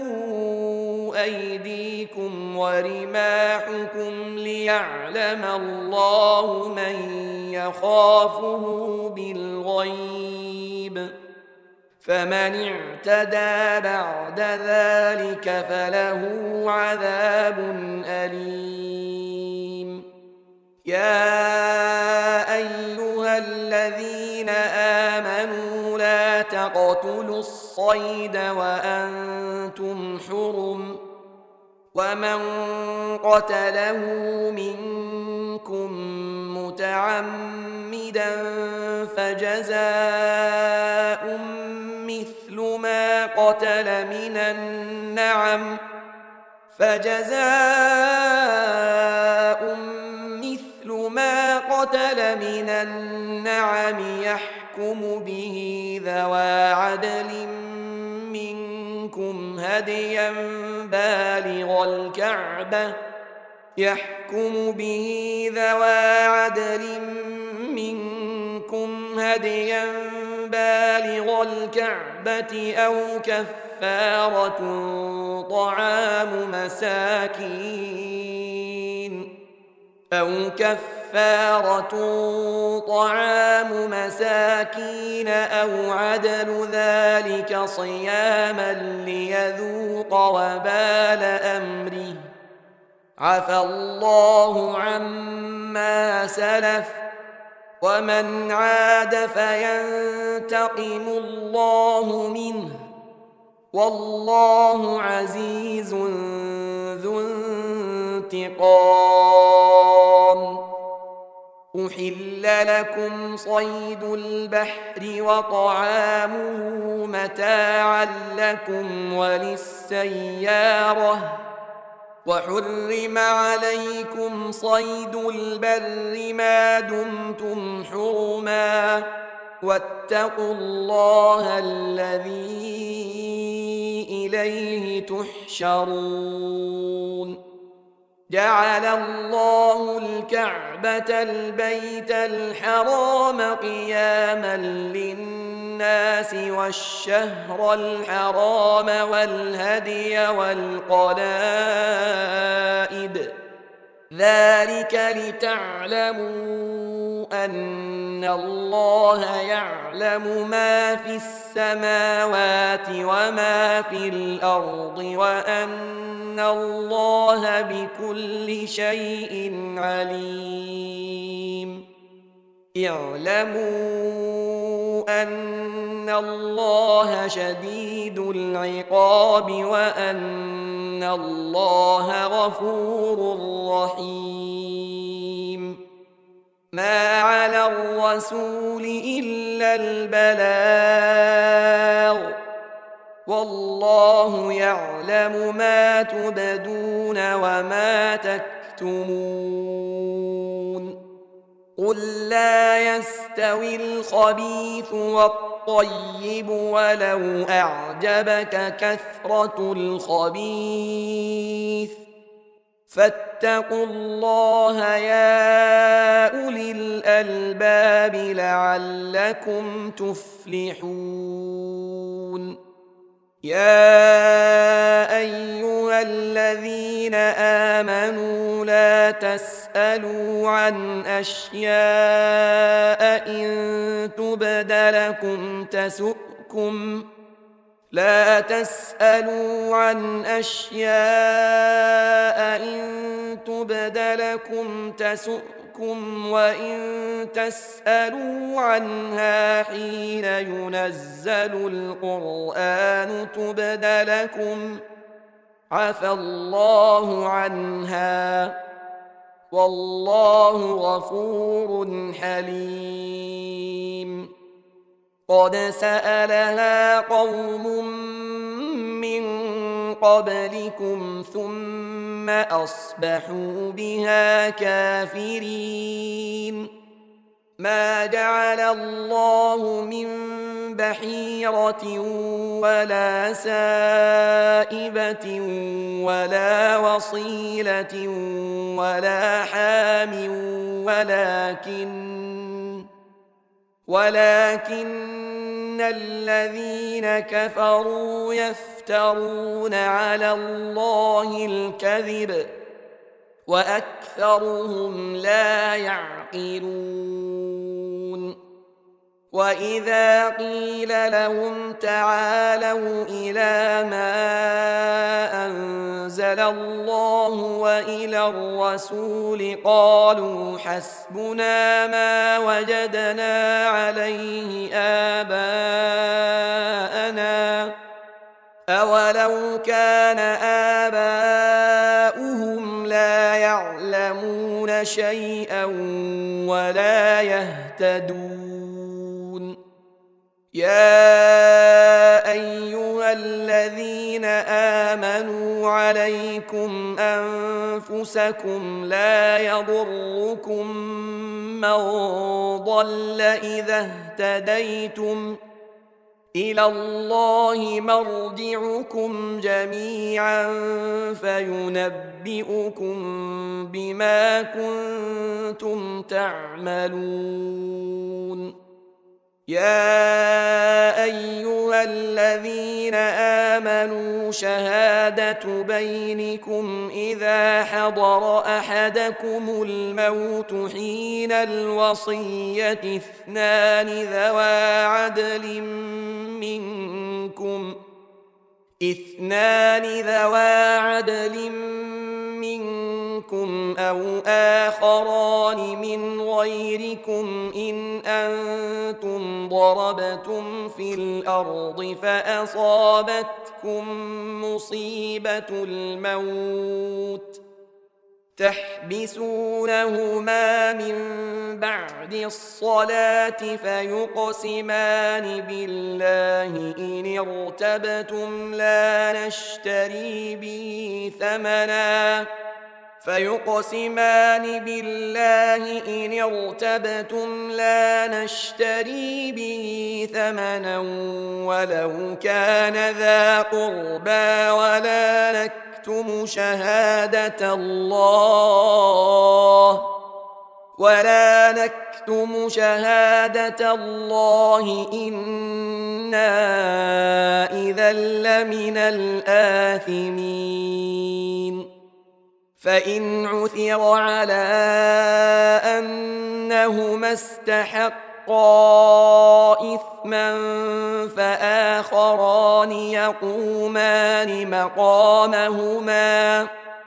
أيديكم ورماحكم ليعلم الله من يخافه بالغيب، فمن اعتدى بعد ذلك فله عذاب أليم. يا أيها الذين آمنوا لا تقتلوا الصيد وأنتم حرم، ومن قتله منكم متعمدا فجزاء مثل ما قتل من النعم فجزاء مثل ما قتل من النعم يحكم به ذوى عدل منكم هديا بالغ الكعبة يحكم به ذوى عدل منكم هديا بالغ الكعبة أو كفارة طعام مساكين أو كفارة فكفارة طعام مساكين أو عدل ذلك صياما ليذوق وبال أمره عفى الله عما سلف ومن عاد فينتقم الله منه والله عزيز ذو انتقام. أحل لكم صيد البحر وطعامه متاعا لكم وللسيارة وحرم عليكم صيد البر ما دمتم حرما واتقوا الله الذي إليه تحشرون. جعل الله الكعبة البيت الحرام قياما للناس والشهر الحرام والهدي والقلائد ذلك لتعلموا أن الله يعلم ما في السماوات وما في الأرض وأن الله بكل شيء عليم. اعلموا أن الله شديد العقاب وأن الله غفور رحيم. ما على الرسول إلا البلاغ والله يعلم ما تبدون وما تكتمون. قل لا يستوي الخبيث والطيب ولو أعجبك كثرة الخبيث فاتقوا الله يا أولي الألباب لعلكم تفلحون. يا أيها الذين آمنوا لا تسألوا عن أشياء إن تبد لكم تسؤكم لا تسألوا عن أشياء إن تبد لكم تسؤكم وإن تسألوا عنها حين ينزل القرآن تبد لكم عفى الله عنها والله غفور حليم. قد سألها قوم من قبلكم ثم أصبحوا بها كافرين. ما جعل الله من بحيرة ولا سائبة ولا وصيلة ولا حام ولكن ولكن الذين كفروا يفترون على الله الكذب وأكثرهم لا يعقلون. وإذا قيل لهم تعالوا إلى ما أنزل الله وإلى الرسول قالوا حسبنا ما وجدنا عليه آباءنا أولو كان آباؤهم لا يعلمون شيئا ولا يهتدون. يا أيها الذين آمنوا عليكم أنفسكم لا يضركم من ضل إذا اهتديتم إلى الله مرجعكم جميعا فينبئكم بما كنتم تعملون. يا أيها الذين آمنوا شهادة بينكم إذا حضر أحدكم الموت حين الوصية اثنان ذوى عدل منكم اثنان ذوى عدل منكم أو آخران من غيركم إن أنتم ضربتم في الأرض فأصابتكم مصيبة الموت تحبسونهما من بعد الصلاة فيقسمان بالله إن ارتبتم لا نشتري به ثمنا فيقسمان بالله إن ارتبتم لا نشتري به ثمنا ولو كان ذا قربى ولا نكتم شهادة الله ولا نكتم شهادة الله إنا إذا لمن الآثمين فإن عثر على أنهما استحقا إثما فآخران يقومان مقامهما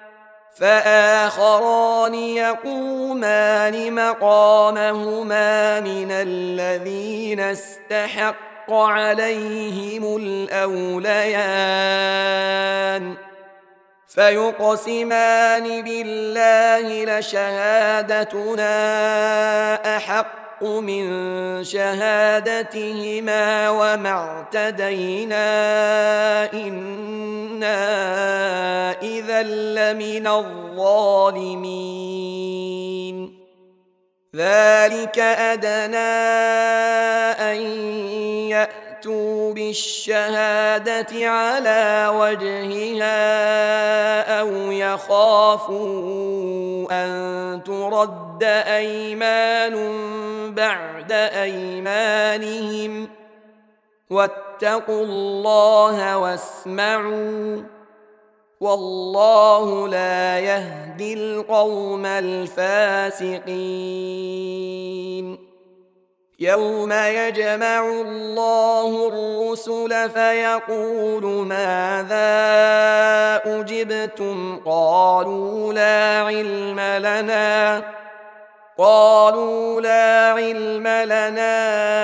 فآخران يقومان مقامهما من الذين استحق عليهم الأوليان فيقسمان بالله لشهادتنا أحق من شهادتهما وما اعتدينا إنا إذا لمن الظالمين ذلك أدنى أن يأتوا بالشهادة على وجهها أو يخافوا أن ترد أيمان بعد أيمانهم واتقوا الله واسمعوا والله لا يهدي القوم الفاسقين يوم يجمع الله الرسل فيقول ماذا أجبتم قالوا لا علم لنا قالوا لا علم لنا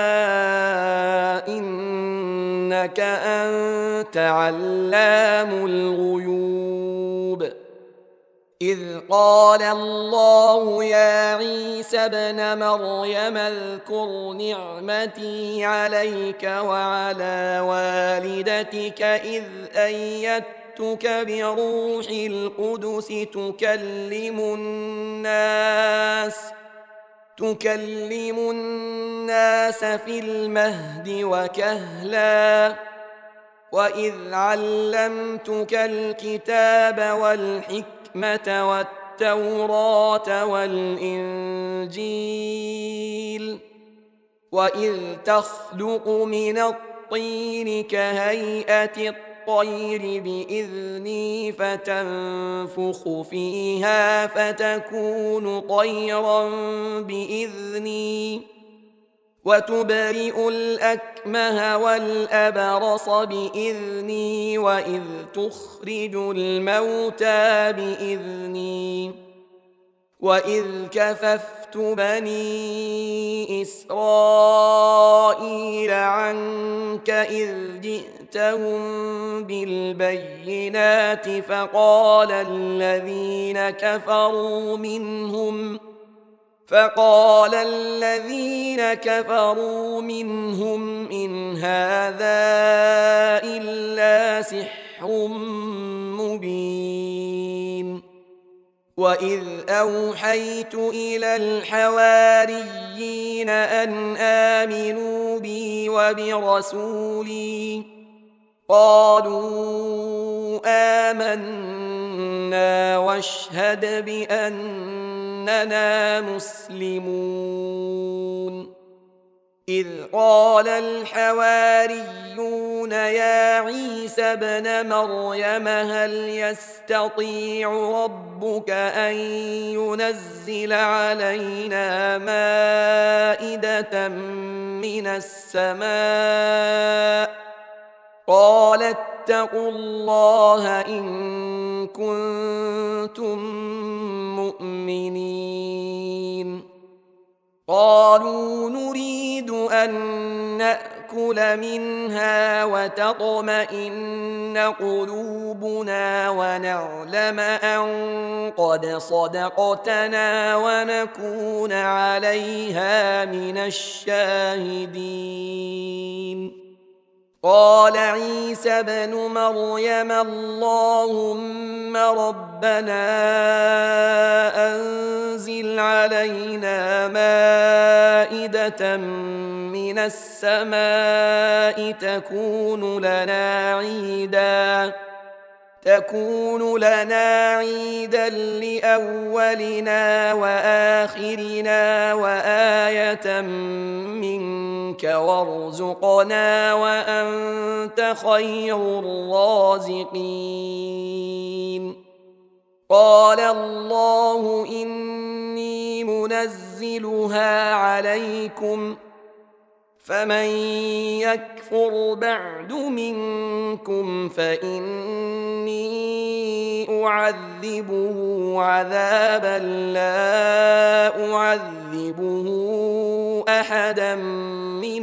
إنك أنت علام الغيوب إذ قال الله يا عيسى ابن مريم اذكر نعمتي عليك وعلى والدتك إذ أيدتك بروح القدس تكلم الناس تكلم الناس في المهد وكهلا وإذ علمتك الكتاب والحكمة والتوراة والإنجيل وإذ تخلق من الطين كهيئة الطير بإذني فتنفخ فيها فتكون طيرا بإذني وتبرئ الأكمه والأبرص بإذني وإذ تخرج الموتى بإذني وإذ كففت بني إسرائيل عنك إذ جئتهم بالبينات فقال الذين كفروا منهم فقال الذين كفروا منهم إن هذا إلا سحر مبين وإذ أوحيت إلى الحواريين أن آمنوا بي وبرسولي قالوا آمنا واشهد بأننا مسلمون إذ قال الحواريون يا عيسى ابن مريم هل يستطيع ربك أن ينزل علينا مائدة من السماء قال اتقوا الله إن كنتم مؤمنين قالوا نريد أن نأكل منها وتطمئن قلوبنا ونعلم أن قد صدقتنا ونكون عليها من الشاهدين قال عيسى ابن مريم اللهم ربنا أنزل علينا مائدة من السماء تكون لنا عيداً تكون لنا عيدا لأولنا وآخرنا وآية منك وارزقنا وأنت خير الرازقين قال الله إني منزلها عليكم فمن يكفر بعد منكم فإني أعذبه عذابا لا أعذبه أحدا من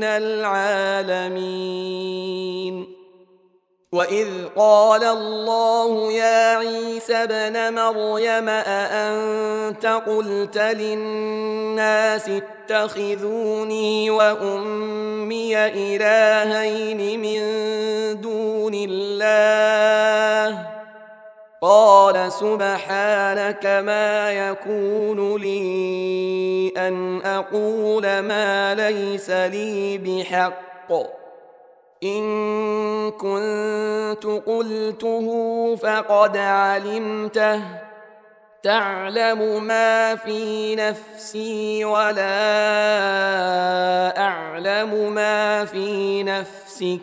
العالمين وإذ قال الله يا عيسى ابن مريم أأنت قلت للناس اتخذوني وأمي إلهين من دون الله قال سبحانك ما يكون لي أن أقول ما ليس لي بحق إن كنت قلته فقد علمته تعلم ما في نفسي ولا أعلم ما في نفسك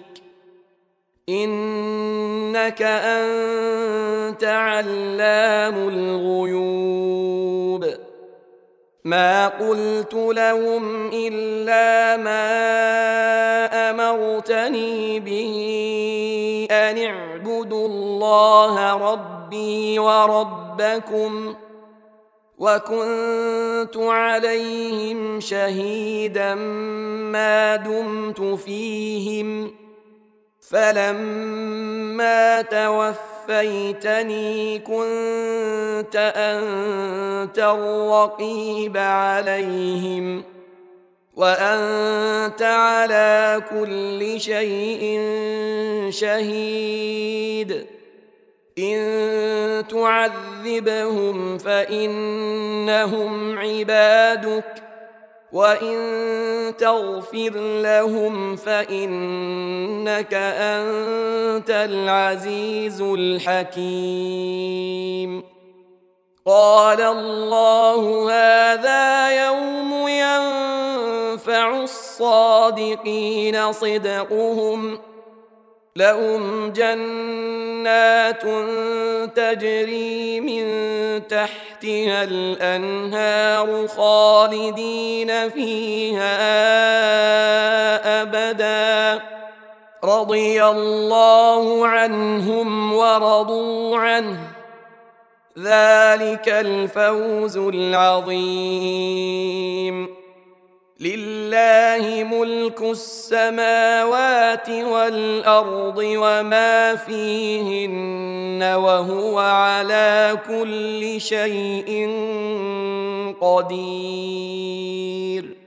إنك أنت علام الغيوب ما قلت لهم إلا ما أمرتني به أن اعبدوا الله ربي وربكم وكنت عليهم شهيدا ما دمت فيهم فلما توفيتني كنت أنت الرقيب عليهم وأنت على كل شيء شهيد إن تعذبهم فإنهم عبادك وإن تغفر لهم فإنك أنت العزيز الحكيم قال الله هذا يوم ينفع الصادقين صدقهم لهم جنات تجري من تحتها الأنهار خالدين فيها أبدا رضي الله عنهم ورضوا عنه ذلك الفوز العظيم لله ملك السماوات والأرض وما فيهن وهو على كل شيء قدير